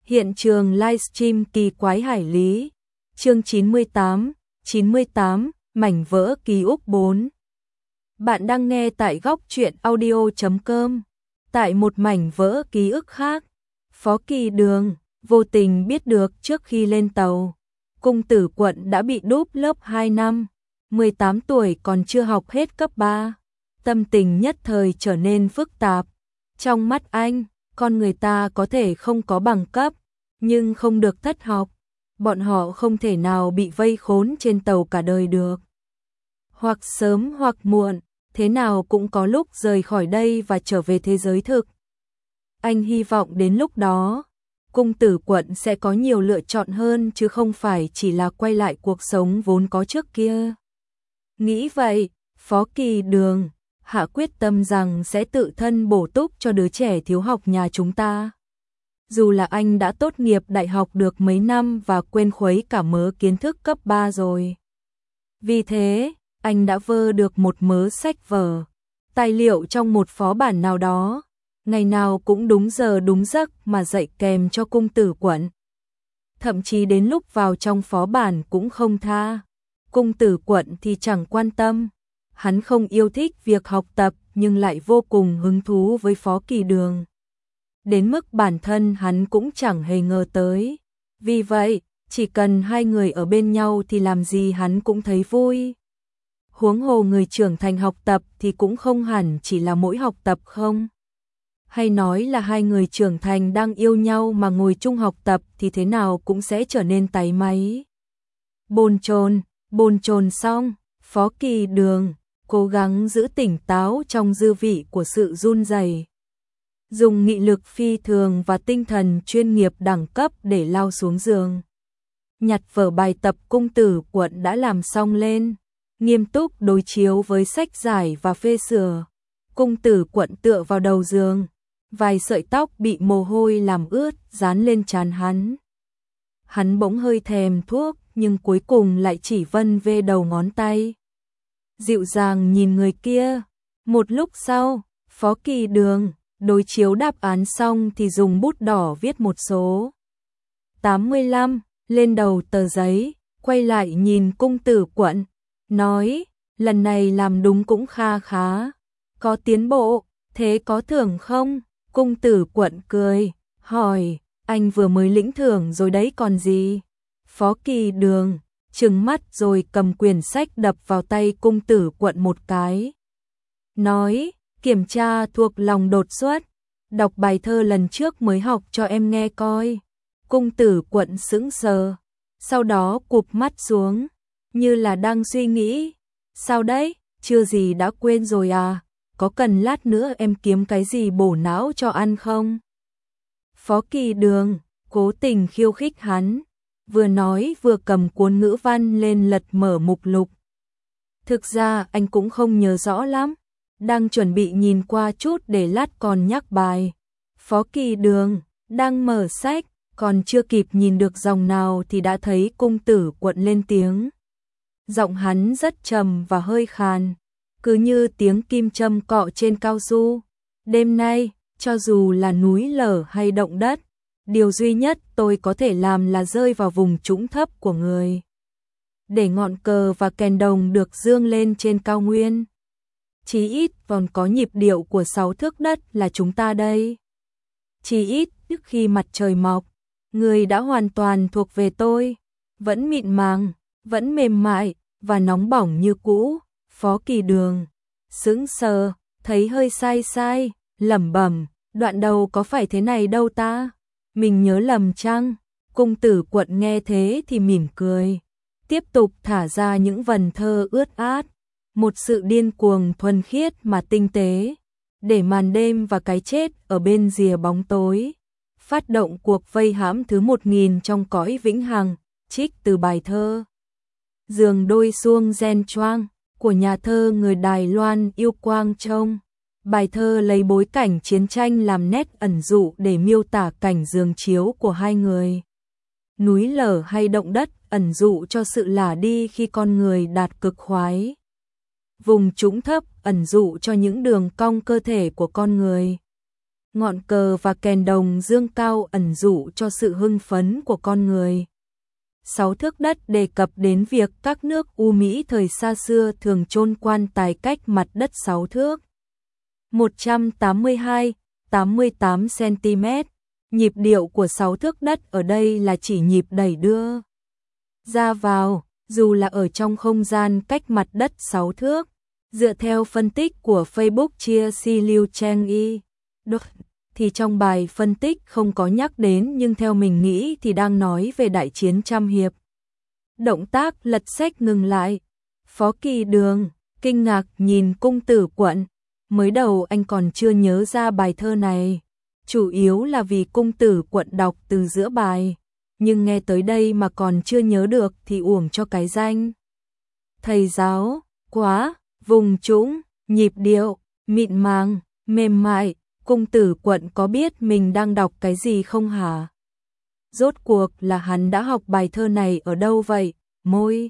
Hiện trường livestream kỳ quái hải lý. Chương 98, mảnh vỡ ký ức 4. Bạn đang nghe tại góc truyện audio.com. Tại một mảnh vỡ ký ức khác, Phó Kỳ Đường vô tình biết được trước khi lên tàu, Cung Tử Quận đã bị đúp lớp 2 năm, 18 tuổi còn chưa học hết cấp 3. Tâm tình nhất thời trở nên phức tạp. Trong mắt anh, con người ta có thể không có bằng cấp, nhưng không được thất học. Bọn họ không thể nào bị vây khốn trên tàu cả đời được. Hoặc sớm hoặc muộn, thế nào cũng có lúc rời khỏi đây và trở về thế giới thực. Anh hy vọng đến lúc đó, Cung Tử Quận sẽ có nhiều lựa chọn hơn chứ không phải chỉ là quay lại cuộc sống vốn có trước kia. Nghĩ vậy, Phó Kỳ Đường hạ quyết tâm rằng sẽ tự thân bổ túc cho đứa trẻ thiếu học nhà chúng ta. Dù là anh đã tốt nghiệp đại học được mấy năm và quên khuấy cả mớ kiến thức cấp 3 rồi. Vì thế, anh đã vơ được một mớ sách vở, tài liệu trong một phó bản nào đó, ngày nào cũng đúng giờ đúng giấc mà dạy kèm cho Cung Tử Quận. Thậm chí đến lúc vào trong phó bản cũng không tha. Cung Tử Quận thì chẳng quan tâm. Hắn không yêu thích việc học tập nhưng lại vô cùng hứng thú với Phó Kỳ Đường. Đến mức bản thân hắn cũng chẳng hề ngờ tới. Vì vậy, chỉ cần hai người ở bên nhau thì làm gì hắn cũng thấy vui. Huống hồ người trưởng thành học tập thì cũng không hẳn chỉ là mỗi học tập không. Hay nói là hai người trưởng thành đang yêu nhau mà ngồi chung học tập thì thế nào cũng sẽ trở nên táy máy. Bồn chồn xong, Phó Kỳ Đường cố gắng giữ tỉnh táo trong dư vị của sự run rẩy. Dùng nghị lực phi thường và tinh thần chuyên nghiệp đẳng cấp để lao xuống giường. Nhặt vở bài tập Cung Tử Quận đã làm xong lên, nghiêm túc đối chiếu với sách giải và phê sửa. Cung Tử Quận tựa vào đầu giường, vài sợi tóc bị mồ hôi làm ướt dán lên trán hắn. Hắn bỗng hơi thèm thuốc nhưng cuối cùng lại chỉ vân vê đầu ngón tay. Dịu dàng nhìn người kia. Một lúc sau, Phó Kỳ Đường đối chiếu đáp án xong thì dùng bút đỏ viết một số 85 lên đầu tờ giấy, quay lại nhìn Cung Tử Quận, nói, lần này làm đúng cũng kha khá, có tiến bộ, thế có thưởng không? Cung Tử Quận cười, hỏi, anh vừa mới lĩnh thưởng rồi đấy còn gì? Phó Kỳ Đường trừng mắt rồi cầm quyển sách đập vào tay Cung Tử Quận một cái. Nói, kiểm tra thuộc lòng đột xuất, đọc bài thơ lần trước mới học cho em nghe coi. Cung Tử Quận sững sờ, sau đó cụp mắt xuống, như là đang suy nghĩ. Sao đấy, chưa gì đã quên rồi à, có cần lát nữa em kiếm cái gì bổ não cho ăn không? Phó Kỳ Đường cố tình khiêu khích hắn, vừa nói vừa cầm cuốn ngữ văn lên lật mở mục lục. Thực ra anh cũng không nhớ rõ lắm, đang chuẩn bị nhìn qua chút để lát còn nhắc bài. Phó Kỳ Đường đang mở sách, còn chưa kịp nhìn được dòng nào thì đã thấy Cung Tử Quận lên tiếng. Giọng hắn rất trầm và hơi khàn, cứ như tiếng kim châm cọ trên cao su. Đêm nay, cho dù là núi lở hay động đất, điều duy nhất tôi có thể làm là rơi vào vùng trũng thấp của người, để ngọn cờ và kèn đồng được dương lên trên cao nguyên. Chí ít còn có nhịp điệu của 6 thước đất là chúng ta đây. Chí ít trước khi mặt trời mọc, người đã hoàn toàn thuộc về tôi, vẫn mịn màng, vẫn mềm mại và nóng bỏng như cũ. Phó Kỳ Đường sững sờ, thấy hơi sai, lẩm bẩm, đoạn đầu có phải thế này đâu ta? Mình nhớ lầm chăng? Cung Tử Quận nghe thế thì mỉm cười, tiếp tục thả ra những vần thơ ướt át, một sự điên cuồng thuần khiết mà tinh tế, để màn đêm và cái chết ở bên rìa bóng tối. Phát động cuộc vây hãm thứ 1000 trong cõi vĩnh hằng, trích từ bài thơ Giường đôi xuông gen choang của nhà thơ người Đài Loan Yêu Quang Trông. Bài thơ lấy bối cảnh chiến tranh làm nét ẩn dụ để miêu tả cảnh giường chiếu của hai người. Núi lở hay động đất ẩn dụ cho sự lả đi khi con người đạt cực khoái. Vùng trũng thấp ẩn dụ cho những đường cong cơ thể của con người. ngọn cờ và kèn đồng dương cao ẩn dụ cho sự hưng phấn của con người. 6 thước đất đề cập đến việc các nước Mỹ thời xa xưa thường chôn quan tài cách mặt đất 6 thước. 182-88 cm. Nhịp điệu của 6 thước đất ở đây là chỉ nhịp đẩy đưa ra vào, dù là ở trong không gian cách mặt đất 6 thước. Dựa theo phân tích của Facebook Chia Si Liu Cheng Y, thì trong bài phân tích không có nhắc đến, nhưng theo mình nghĩ thì đang nói về đại chiến trăm hiệp. Động tác lật sách ngừng lại. Phó Kỳ Đường kinh ngạc nhìn Cung Tử Quận. Mới đầu anh còn chưa nhớ ra bài thơ này, chủ yếu là vì Cung Tử Quận đọc từ giữa bài, nhưng nghe tới đây mà còn chưa nhớ được thì uổng cho cái danh thầy giáo. Quá vùng trũng, nhịp điệu mịn màng, mềm mại. Cung Tử Quận có biết mình đang đọc cái gì không hả? Rốt cuộc là hắn đã học bài thơ này ở đâu vậy? Môi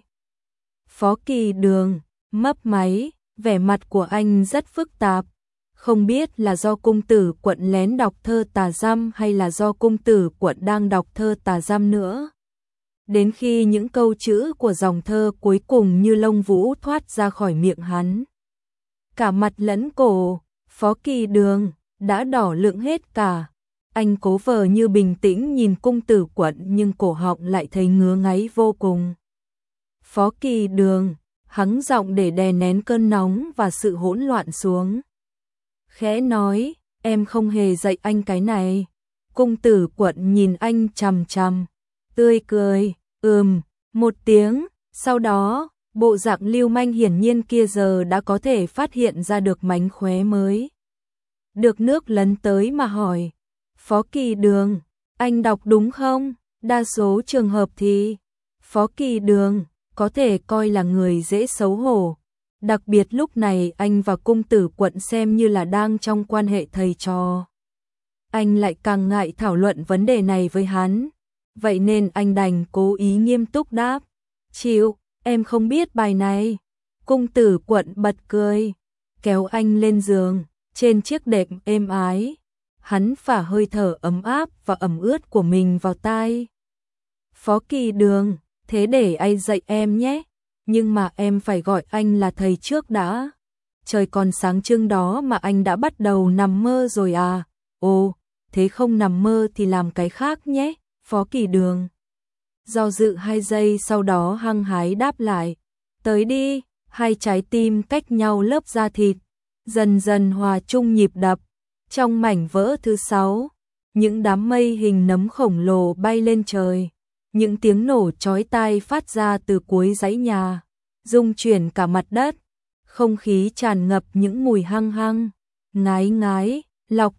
Phó Kỳ Đường mấp máy, vẻ mặt của anh rất phức tạp. Không biết là do Cung Tử Quận lén đọc thơ tà dăm hay là do Cung Tử Quận đang đọc thơ tà dăm nữa. Đến khi những câu chữ của dòng thơ cuối cùng như lông vũ thoát ra khỏi miệng hắn, cả mặt lẫn cổ Phó Kỳ Đường đã đỏ lựng hết cả. Anh cố vờ như bình tĩnh nhìn Cung Tử Quận nhưng cổ họng lại thấy ngứa ngáy vô cùng. Phó Kỳ Đường hắng giọng để đè nén cơn nóng và sự hỗn loạn xuống. Khẽ nói, em không hề dạy anh cái này. Cung Tử Quận nhìn anh chằm chằm, tươi cười, một tiếng. Sau đó, bộ dạng lưu manh hiển nhiên kia giờ đã có thể phát hiện ra được mánh khóe mới được nước lấn tới mà hỏi. Phó Kỳ Đường, anh đọc đúng không? Đa số trường hợp thì Phó Kỳ Đường có thể coi là người dễ xấu hổ. Đặc biệt lúc này anh và Cung Tử Quận xem như là đang trong quan hệ thầy trò. Anh lại càng ngại thảo luận vấn đề này với hắn. Vậy nên anh đành cố ý nghiêm túc đáp. Chịu, em không biết bài này. Cung Tử Quận bật cười, kéo anh lên giường, trên chiếc đệm êm ái. Hắn phả hơi thở ấm áp và ẩm ướt của mình vào tai. Phó Kỳ Đường, thế để anh dạy em nhé. Nhưng mà em phải gọi anh là thầy trước đã. Trời còn sáng trưng đó mà anh đã bắt đầu nằm mơ rồi à? Ồ, thế không nằm mơ thì làm cái khác nhé. Phó Kỳ Đường do dự 2 giây sau đó hăng hái đáp lại. Tới đi. Hai trái tim cách nhau lớp da thịt dần dần hòa chung nhịp đập. Trong mảnh vỡ thứ 6, những đám mây hình nấm khổng lồ bay lên trời. Những tiếng nổ chói tai phát ra từ cuối dãy nhà, rung chuyển cả mặt đất. Không khí tràn ngập những mùi hăng hăng, ngái ngái, lọc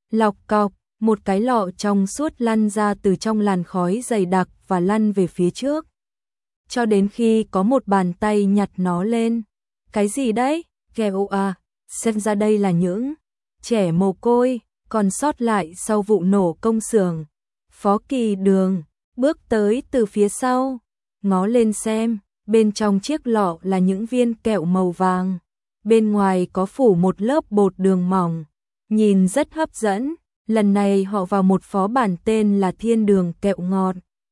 cọc, một cái lọ trong suốt lăn ra từ trong làn khói dày đặc và lăn về phía trước. Cho đến khi có một bàn tay nhặt nó lên. Cái gì đấy? Kẹo à? Xem ra đây là những trẻ mồ côi còn sót lại sau vụ nổ công xưởng. Phó Kỳ Đường bước tới từ phía sau, ngó lên xem, bên trong chiếc lọ là những viên kẹo màu vàng, bên ngoài có phủ một lớp bột đường mỏng, nhìn rất hấp dẫn. Lần này họ vào một phó bản tên là Thiên Đường Kẹo Ngọt,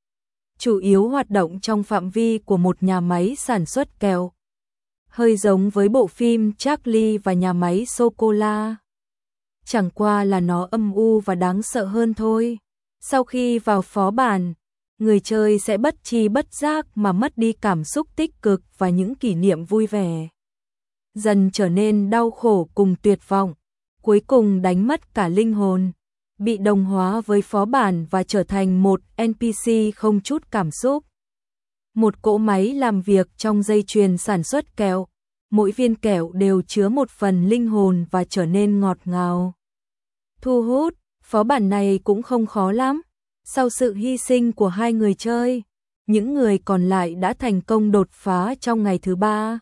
chủ yếu hoạt động trong phạm vi của một nhà máy sản xuất kẹo, hơi giống với bộ phim Charlie và nhà máy sô-cô-la. Chẳng qua là nó âm u và đáng sợ hơn thôi. Sau khi vào phó bản, người chơi sẽ bất tri bất giác mà mất đi cảm xúc tích cực và những kỷ niệm vui vẻ, dần trở nên đau khổ cùng tuyệt vọng, cuối cùng đánh mất cả linh hồn, bị đồng hóa với phó bản và trở thành một NPC không chút cảm xúc. Một cỗ máy làm việc trong dây chuyền sản xuất kẹo, mỗi viên kẹo đều chứa một phần linh hồn và trở nên ngọt ngào, thu hút. Phó bản này cũng không khó lắm. Sau sự hy sinh của 2 người chơi, những người còn lại đã thành công đột phá trong ngày thứ 3.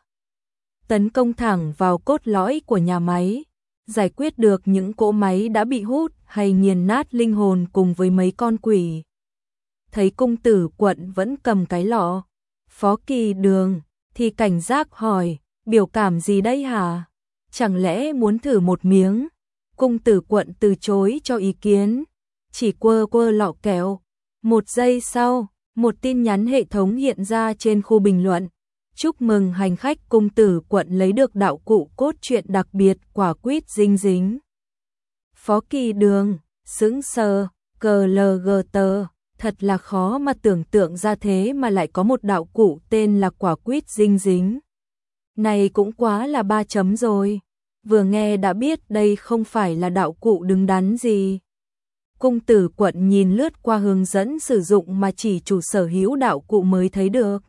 Tấn công thẳng vào cốt lõi của nhà máy, giải quyết được những cỗ máy đã bị hút hay nghiền nát linh hồn cùng với mấy con quỷ. Thấy Cung Tử Quận vẫn cầm cái lọ, Phó Kỳ Đường thì cảnh giác hỏi, biểu cảm gì đây hả? Chẳng lẽ muốn thử một miếng? Cung Tử Quận từ chối cho ý kiến, chỉ quơ quơ lọ kẹo. Một giây sau, một tin nhắn hệ thống hiện ra trên khu bình luận. Chúc mừng hành khách Cung Tử Quận lấy được đạo cụ cốt truyện đặc biệt quả quýt dinh dính. Phó Kỳ Đường sững sờ, CLGT, thật là khó mà tưởng tượng ra thế mà lại có một đạo cụ tên là quả quýt dinh dính. Này cũng quá là 3 chấm rồi. Vừa nghe đã biết đây không phải là đạo cụ đứng đắn gì. Cung Tử Quận nhìn lướt qua hướng dẫn sử dụng mà chỉ chủ sở hữu đạo cụ mới thấy được.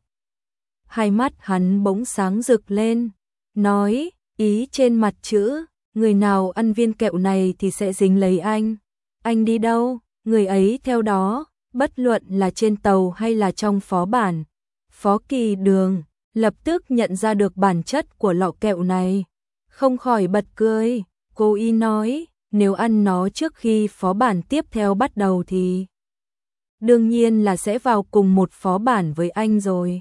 Hai mắt hắn bỗng sáng rực lên, nói, ý trên mặt chữ, người nào ăn viên kẹo này thì sẽ dính lấy anh. Anh đi đâu, người ấy theo đó, bất luận là trên tàu hay là trong phó bản. Phó Kỳ Đường lập tức nhận ra được bản chất của lọ kẹo này, không khỏi bật cười. Cô y nói, nếu ăn nó trước khi phó bản tiếp theo bắt đầu thì đương nhiên là sẽ vào cùng một phó bản với anh rồi.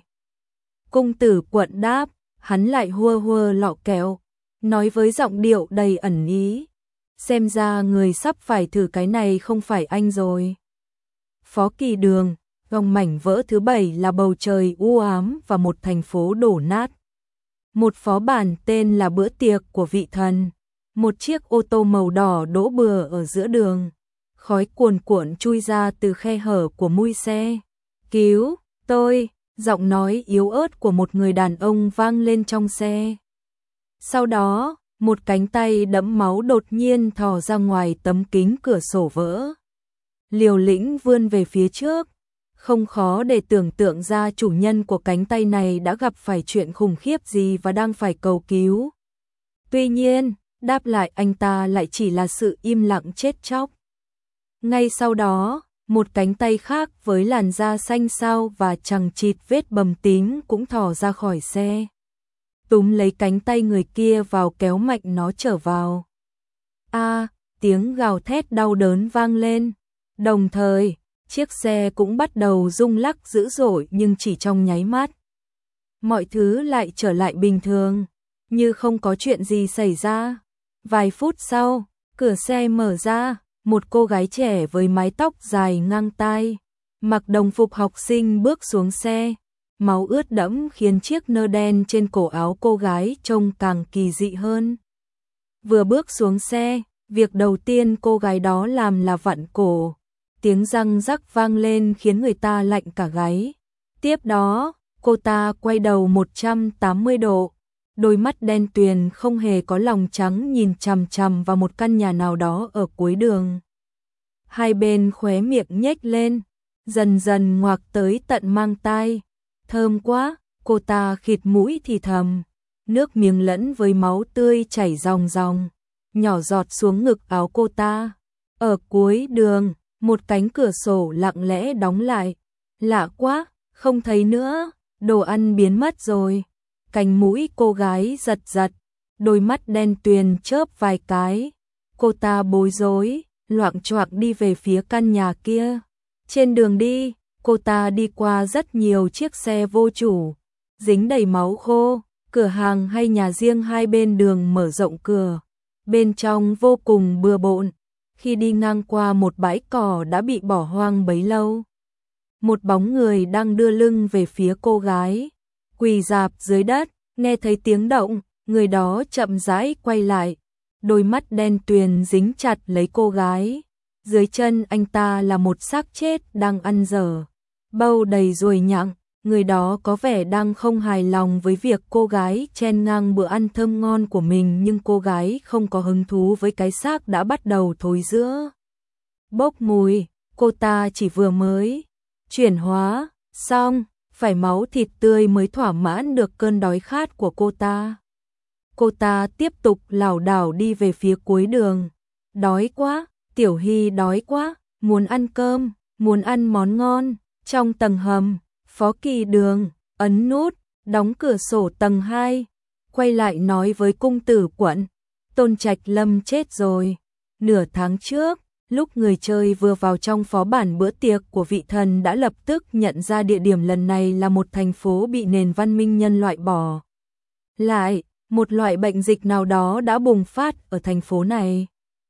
Cung Tử Quận đáp, hắn lại hua hua lọ kẹo, nói với giọng điệu đầy ẩn ý. Xem ra người sắp phải thử cái này không phải anh rồi. Phó Kỳ Đường, gong mảnh vỡ thứ 7 là bầu trời u ám và một thành phố đổ nát. Một phó bản tên là bữa tiệc của vị thần. Một chiếc ô tô màu đỏ đỗ bừa ở giữa đường. Khói cuồn cuộn chui ra từ khe hở của mui xe. Cứu tôi, giọng nói yếu ớt của một người đàn ông vang lên trong xe. Sau đó, một cánh tay đẫm máu đột nhiên thò ra ngoài tấm kính cửa sổ vỡ. Liều lĩnh vươn về phía trước. Không khó để tưởng tượng ra chủ nhân của cánh tay này đã gặp phải chuyện khủng khiếp gì và đang phải cầu cứu. Tuy nhiên, đáp lại anh ta lại chỉ là sự im lặng chết chóc. Ngay sau đó, một cánh tay khác với làn da xanh xao và chằng chịt vết bầm tím cũng thò ra khỏi xe. Túm lấy cánh tay người kia vào kéo mạnh nó trở vào. Tiếng gào thét đau đớn vang lên. Đồng thời, chiếc xe cũng bắt đầu rung lắc dữ dội nhưng chỉ trong nháy mắt. Mọi thứ lại trở lại bình thường, như không có chuyện gì xảy ra. Vài phút sau, cửa xe mở ra, một cô gái trẻ với mái tóc dài ngang tai, mặc đồng phục học sinh bước xuống xe. Máu ướt đẫm khiến chiếc nơ đen trên cổ áo cô gái trông càng kỳ dị hơn. Vừa bước xuống xe, việc đầu tiên cô gái đó làm là vặn cổ. Tiếng răng rắc vang lên khiến người ta lạnh cả gáy. Tiếp đó, cô ta quay đầu 180 độ. Đôi mắt đen tuyền không hề có lòng trắng nhìn chằm chằm vào một căn nhà nào đó ở cuối đường. Hai bên khóe miệng nhếch lên, dần dần ngoạc tới tận mang tai. Thơm quá, cô ta khịt mũi thì thầm. Nước miếng lẫn với máu tươi chảy ròng ròng, nhỏ giọt xuống ngực áo cô ta. Ở cuối đường, một cánh cửa sổ lặng lẽ đóng lại. Lạ quá, không thấy nữa, đồ ăn biến mất rồi. Cánh mũi cô gái giật giật, đôi mắt đen tuyền chớp vài cái. Cô ta bối rối, loạng choạng đi về phía căn nhà kia. Trên đường đi, cô ta đi qua rất nhiều chiếc xe vô chủ, dính đầy máu khô, cửa hàng hay nhà riêng hai bên đường mở rộng cửa. Bên trong vô cùng bừa bộn. Khi đi ngang qua một bãi cỏ đã bị bỏ hoang bấy lâu, một bóng người đang đưa lưng về phía cô gái, quỳ rạp dưới đất. Nghe thấy tiếng động, người đó chậm rãi quay lại, đôi mắt đen tuyền dính chặt lấy cô gái. Dưới chân anh ta là một xác chết đang ăn dở, bâu đầy ruồi nhặng. Người đó có vẻ đang không hài lòng với việc cô gái chen ngang bữa ăn thơm ngon của mình, nhưng cô gái không có hứng thú với cái xác đã bắt đầu thối rữa, bốc mùi. Cô ta chỉ vừa mới chuyển hóa xong, phải máu thịt tươi mới thỏa mãn được cơn đói khát của cô ta. Cô ta tiếp tục lảo đảo đi về phía cuối đường. Đói quá, Tiểu Hy đói quá, muốn ăn cơm, muốn ăn món ngon. Trong tầng hầm, Phó Kỳ Đường ấn nút, đóng cửa sổ tầng 2, quay lại nói với Cung Tử Quận, Tôn Trạch Lâm chết rồi. Nửa tháng trước, lúc người chơi vừa vào trong phó bản bữa tiệc của vị thần đã lập tức nhận ra địa điểm lần này là một thành phố bị nền văn minh nhân loại bỏ lại, một loại bệnh dịch nào đó đã bùng phát ở thành phố này.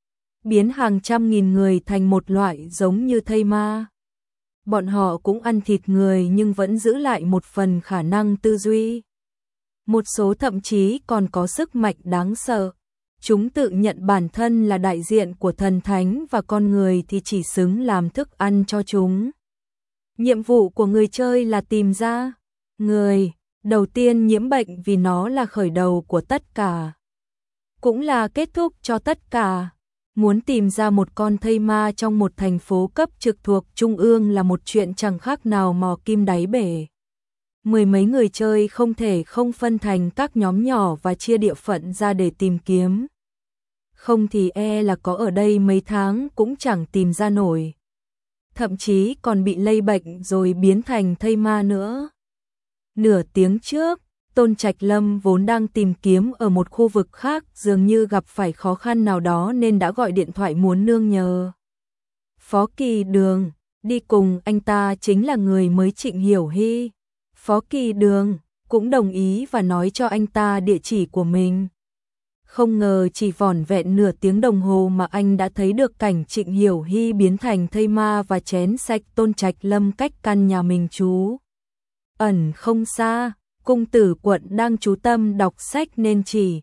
biến hàng trăm nghìn người thành một loại giống như thây ma. Bọn họ cũng ăn thịt người nhưng vẫn giữ lại một phần khả năng tư duy. Một số thậm chí còn có sức mạnh đáng sợ. Chúng tự nhận bản thân là đại diện của thần thánh và con người thì chỉ xứng làm thức ăn cho chúng. Nhiệm vụ của người chơi là tìm ra người đầu tiên nhiễm bệnh vì nó là khởi đầu của tất cả. Cũng là kết thúc cho tất cả. Muốn tìm ra một con thây ma trong một thành phố cấp trực thuộc trung ương là một chuyện chẳng khác nào mò kim đáy bể. Mười mấy người chơi không thể không phân thành các nhóm nhỏ và chia địa phận ra để tìm kiếm. Không thì là có ở đây mấy tháng cũng chẳng tìm ra nổi. Thậm chí còn bị lây bệnh rồi biến thành thây ma nữa. Nửa tiếng trước, Tôn Trạch Lâm vốn đang tìm kiếm ở một khu vực khác dường như gặp phải khó khăn nào đó nên đã gọi điện thoại muốn nương nhờ. Phó Kỳ Đường, đi cùng anh ta chính là người mới Trịnh Hiểu Hy. Phó Kỳ Đường cũng đồng ý và nói cho anh ta địa chỉ của mình. Không ngờ chỉ vỏn vẹn nửa tiếng đồng hồ mà anh đã thấy được cảnh Trịnh Hiểu Hy biến thành thây ma và chén sạch Tôn Trạch Lâm cách căn nhà mình trú ẩn không xa. Cung Tử Quận đang chú tâm đọc sách nên chỉ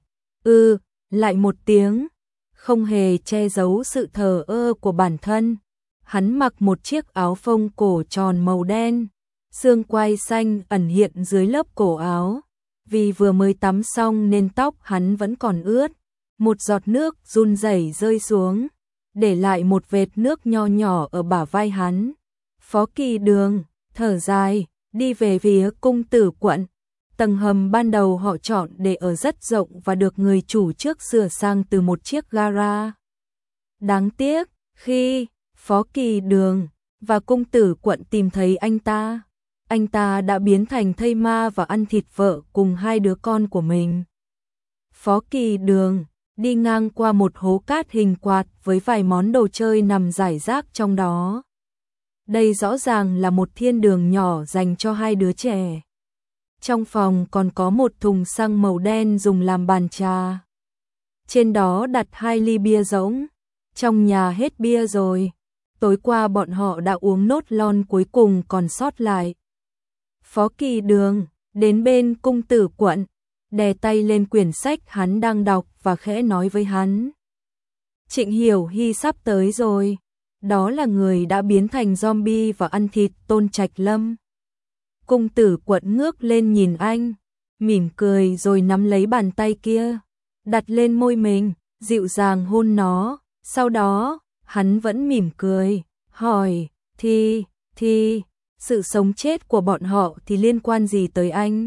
lại một tiếng, không hề che giấu sự thờ ơ của bản thân. Hắn mặc một chiếc áo phông cổ tròn màu đen, xương quai xanh ẩn hiện dưới lớp cổ áo. Vì vừa mới tắm xong nên tóc hắn vẫn còn ướt. Một giọt nước run rẩy rơi xuống, để lại một vệt nước nho nhỏ ở bả vai hắn. Phó Kỳ Đường thở dài, đi về phía Cung Tử Quận. Tầng hầm ban đầu họ chọn để ở rất rộng và được người chủ trước sửa sang từ một chiếc gara. Đáng tiếc, khi Phó Kỳ Đường và Cung Tử Quận tìm thấy anh ta đã biến thành thây ma và ăn thịt vợ cùng hai đứa con của mình. Phó Kỳ Đường đi ngang qua một hố cát hình quạt với vài món đồ chơi nằm rải rác trong đó. Đây rõ ràng là một thiên đường nhỏ dành cho hai đứa trẻ. Trong phòng còn có một thùng xăng màu đen dùng làm bàn trà. Trên đó đặt 2 ly bia rỗng. Trong nhà hết bia rồi. Tối qua bọn họ đã uống nốt lon cuối cùng còn sót lại. Phó Kỳ Đường đến bên Cung Tử Quận, đè tay lên quyển sách hắn đang đọc và khẽ nói với hắn. Trịnh Hiểu Hy sắp tới rồi. Đó là người đã biến thành zombie và ăn thịt Tôn Trạch Lâm. Cung Tử Quận ngước lên nhìn anh, mỉm cười rồi nắm lấy bàn tay kia, đặt lên môi mình, dịu dàng hôn nó. Sau đó, hắn vẫn mỉm cười, hỏi, thì, sự sống chết của bọn họ thì liên quan gì tới anh?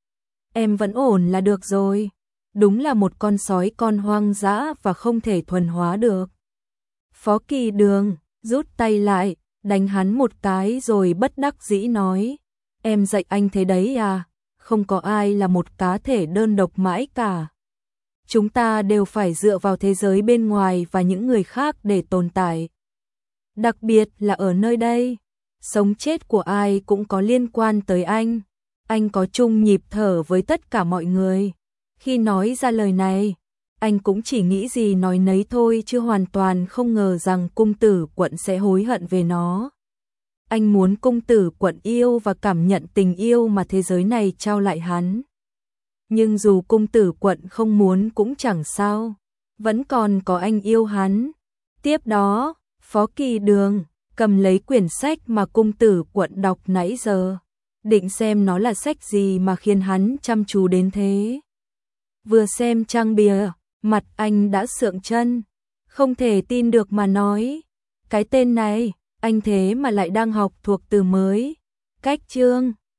Em vẫn ổn là được rồi. Đúng là một con sói con hoang dã và không thể thuần hóa được. Phó Kỳ Đường rút tay lại, đánh hắn một cái rồi bất đắc dĩ nói. Em dạy anh thế đấy à, không có ai là một cá thể đơn độc mãi cả. Chúng ta đều phải dựa vào thế giới bên ngoài và những người khác để tồn tại. Đặc biệt là ở nơi đây, sống chết của ai cũng có liên quan tới anh. Anh có chung nhịp thở với tất cả mọi người. Khi nói ra lời này, anh cũng chỉ nghĩ gì nói nấy thôi chứ hoàn toàn không ngờ rằng Cung Tử Quận sẽ hối hận về nó. Anh muốn Cung Tử Quận yêu và cảm nhận tình yêu mà thế giới này trao lại hắn. Nhưng dù Cung Tử Quận không muốn cũng chẳng sao, vẫn còn có anh yêu hắn. Tiếp đó, Phó Kỳ Đường cầm lấy quyển sách mà Cung Tử Quận đọc nãy giờ, định xem nó là sách gì mà khiến hắn chăm chú đến thế. Vừa xem trang bìa, mặt anh đã sượng chân, không thể tin được mà nói. Cái tên này, anh thế mà lại đang học thuộc từ mới. Cách chương